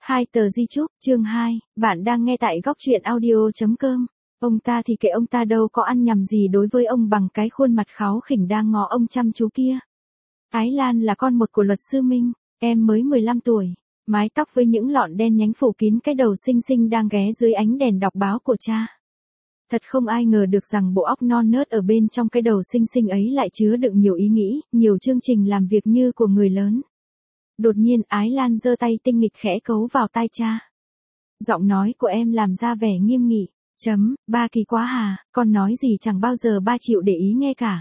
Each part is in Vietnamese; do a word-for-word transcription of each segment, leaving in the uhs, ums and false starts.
Hai tờ di chúc, chương hai, bạn đang nghe tại góc truyện audio chấm com. Ông ta thì kệ ông ta đâu có ăn nhầm gì đối với ông bằng cái khuôn mặt kháu khỉnh đang ngó ông chăm chú kia. Ái Lan là con một của luật sư Minh, em mới mười lăm tuổi, mái tóc với những lọn đen nhánh phủ kín cái đầu xinh xinh đang ghé dưới ánh đèn đọc báo của cha. Thật không ai ngờ được rằng bộ óc non nớt ở bên trong cái đầu xinh xinh ấy lại chứa đựng nhiều ý nghĩ, nhiều chương trình làm việc như của người lớn. Đột nhiên Ái Lan giơ tay tinh nghịch khẽ cấu vào tai cha. Giọng nói của em làm ra vẻ nghiêm nghị. Chấm, ba kỳ quá hà, con nói gì chẳng bao giờ ba chịu để ý nghe cả.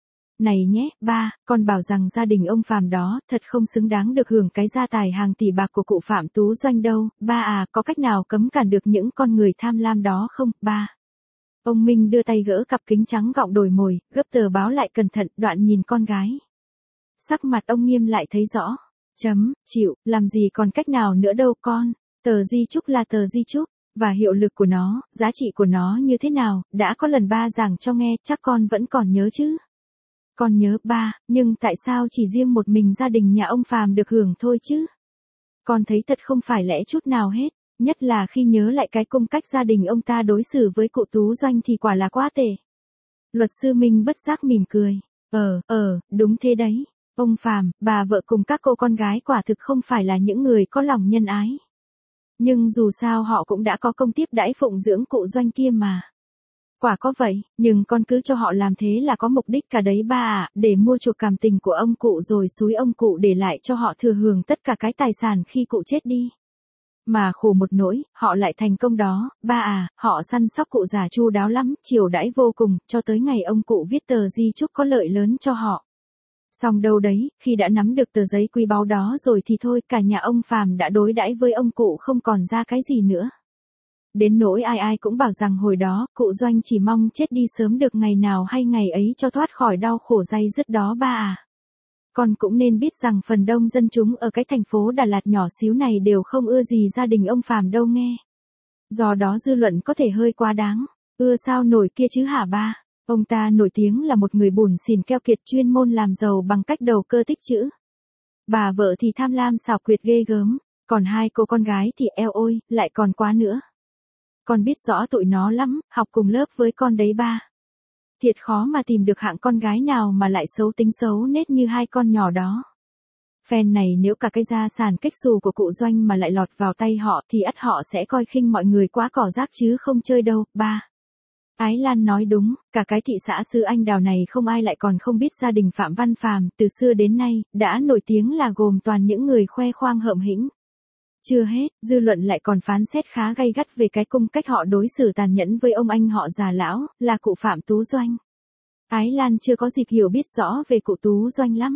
Này nhé, ba, con bảo rằng gia đình ông Phàm đó thật không xứng đáng được hưởng cái gia tài hàng tỷ bạc của cụ Phạm Tú Doanh đâu, ba à, có cách nào cấm cản được những con người tham lam đó không, ba? Ông Minh đưa tay gỡ cặp kính trắng gọng đồi mồi, gấp tờ báo lại cẩn thận, đoạn nhìn con gái. Sắc mặt ông nghiêm lại thấy rõ. Chấm, chịu, làm gì còn cách nào nữa đâu con, tờ di chúc là tờ di chúc, và hiệu lực của nó, giá trị của nó như thế nào, đã có lần ba giảng cho nghe, chắc con vẫn còn nhớ chứ. Con nhớ ba, nhưng tại sao chỉ riêng một mình gia đình nhà ông Phàm được hưởng thôi chứ? Con thấy thật không phải lẽ chút nào hết, nhất là khi nhớ lại cái cung cách gia đình ông ta đối xử với cụ Tú Doanh thì quả là quá tệ. Luật sư Minh bất giác mỉm cười, ờ, ờ, đúng thế đấy. Ông Phàm, bà vợ cùng các cô con gái quả thực không phải là những người có lòng nhân ái. Nhưng dù sao họ cũng đã có công tiếp đãi phụng dưỡng cụ Doanh kia mà. Quả có vậy, nhưng con cứ cho họ làm thế là có mục đích cả đấy ba ạ, để mua chuộc cảm tình của ông cụ rồi xúi ông cụ để lại cho họ thừa hưởng tất cả cái tài sản khi cụ chết đi. Mà khổ một nỗi, họ lại thành công đó, ba à, họ săn sóc cụ già chu đáo lắm, chiều đãi vô cùng, cho tới ngày ông cụ viết tờ di chúc có lợi lớn cho họ. Xong đâu đấy, khi đã nắm được tờ giấy quý báu đó rồi thì thôi, cả nhà ông Phàm đã đối đãi với ông cụ không còn ra cái gì nữa. Đến nỗi ai ai cũng bảo rằng hồi đó, cụ Doanh chỉ mong chết đi sớm được ngày nào hay ngày ấy cho thoát khỏi đau khổ day dứt đó ba à. Con cũng nên biết rằng phần đông dân chúng ở cái thành phố Đà Lạt nhỏ xíu này đều không ưa gì gia đình ông Phàm đâu nghe. Do đó dư luận có thể hơi quá đáng, ưa sao nổi kia chứ hả ba. Ông ta nổi tiếng là một người bủn xỉn keo kiệt chuyên môn làm giàu bằng cách đầu cơ tích trữ. Bà vợ thì tham lam xảo quyệt ghê gớm, còn hai cô con gái thì eo ôi, lại còn quá nữa. Con biết rõ tụi nó lắm, học cùng lớp với con đấy ba. Thiệt khó mà tìm được hạng con gái nào mà lại xấu tính xấu nết như hai con nhỏ đó. Phen này nếu cả cái gia sản kếch xù của cụ Doanh mà lại lọt vào tay họ thì ắt họ sẽ coi khinh mọi người quá cỏ rác chứ không chơi đâu, ba. Ái Lan nói đúng, cả cái thị xã Sư Anh Đào này không ai lại còn không biết gia đình Phạm Văn Phàm, từ xưa đến nay, đã nổi tiếng là gồm toàn những người khoe khoang hợm hĩnh. Chưa hết, dư luận lại còn phán xét khá gay gắt về cái cung cách họ đối xử tàn nhẫn với ông anh họ già lão, là cụ Phạm Tú Doanh. Ái Lan chưa có dịp hiểu biết rõ về cụ Tú Doanh lắm.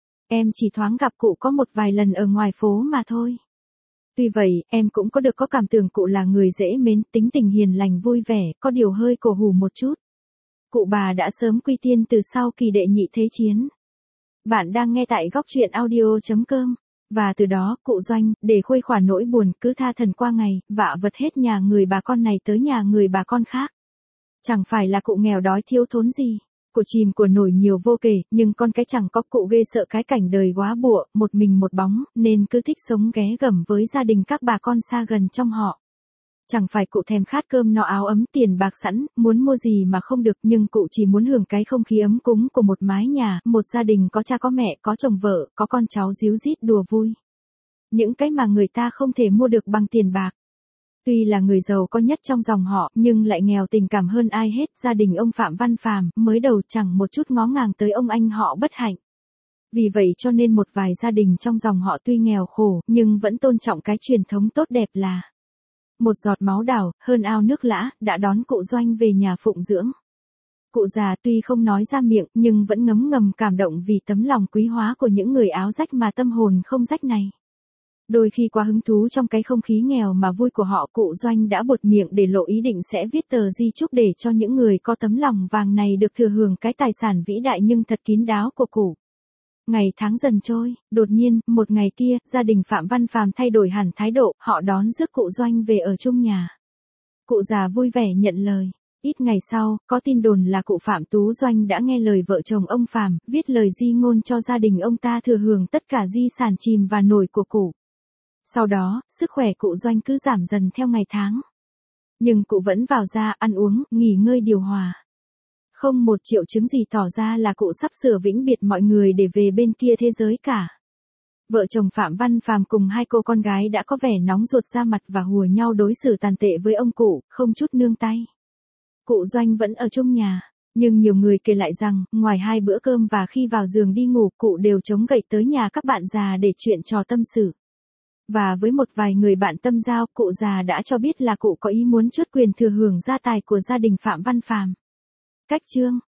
Em chỉ thoáng gặp cụ có một vài lần ở ngoài phố mà thôi. Tuy vậy, em cũng có được có cảm tưởng cụ là người dễ mến, tính tình hiền lành vui vẻ, có điều hơi cổ hủ một chút. Cụ bà đã sớm quy tiên từ sau kỳ đệ nhị thế chiến. Bạn đang nghe tại góc truyện audio chấm com. Và từ đó, cụ Doanh, để khuây khỏa nỗi buồn, cứ tha thần qua ngày, vạ vật hết nhà người bà con này tới nhà người bà con khác. Chẳng phải là cụ nghèo đói thiếu thốn gì. Cụ chìm của nổi nhiều vô kể, nhưng con cái chẳng có cụ ghê sợ cái cảnh đời quá bụa, một mình một bóng, nên cứ thích sống ghé gẩm với gia đình các bà con xa gần trong họ. Chẳng phải cụ thèm khát cơm no áo ấm tiền bạc sẵn, muốn mua gì mà không được, nhưng cụ chỉ muốn hưởng cái không khí ấm cúng của một mái nhà, một gia đình có cha có mẹ, có chồng vợ, có con cháu ríu rít đùa vui. Những cái mà người ta không thể mua được bằng tiền bạc. Tuy là người giàu có nhất trong dòng họ, nhưng lại nghèo tình cảm hơn ai hết, gia đình ông Phạm Văn Phàm, mới đầu chẳng một chút ngó ngàng tới ông anh họ bất hạnh. Vì vậy cho nên một vài gia đình trong dòng họ tuy nghèo khổ, nhưng vẫn tôn trọng cái truyền thống tốt đẹp là một giọt máu đào, hơn ao nước lã, đã đón cụ Doanh về nhà phụng dưỡng. Cụ già tuy không nói ra miệng, nhưng vẫn ngấm ngầm cảm động vì tấm lòng quý hóa của những người áo rách mà tâm hồn không rách này. Đôi khi quá hứng thú trong cái không khí nghèo mà vui của họ, cụ Doanh đã buột miệng để lộ ý định sẽ viết tờ di chúc để cho những người có tấm lòng vàng này được thừa hưởng cái tài sản vĩ đại nhưng thật kín đáo của cụ. Ngày tháng dần trôi, đột nhiên, một ngày kia, gia đình Phạm Văn Phàm thay đổi hẳn thái độ, họ đón rước cụ Doanh về ở chung nhà. Cụ già vui vẻ nhận lời. Ít ngày sau, có tin đồn là cụ Phạm Tú Doanh đã nghe lời vợ chồng ông Phàm, viết lời di ngôn cho gia đình ông ta thừa hưởng tất cả di sản chìm và nổi của cụ. Sau đó, sức khỏe cụ Doanh cứ giảm dần theo ngày tháng. Nhưng cụ vẫn vào ra ăn uống, nghỉ ngơi điều hòa. Không một triệu chứng gì tỏ ra là cụ sắp sửa vĩnh biệt mọi người để về bên kia thế giới cả. Vợ chồng Phạm Văn Phàm cùng hai cô con gái đã có vẻ nóng ruột ra mặt và hùa nhau đối xử tàn tệ với ông cụ, không chút nương tay. Cụ Doanh vẫn ở chung nhà, nhưng nhiều người kể lại rằng, ngoài hai bữa cơm và khi vào giường đi ngủ, cụ đều chống gậy tới nhà các bạn già để chuyện trò tâm sự. Và với một vài người bạn tâm giao, cụ già đã cho biết là cụ có ý muốn truất quyền thừa hưởng gia tài của gia đình Phạm Văn Phàm. Cách chương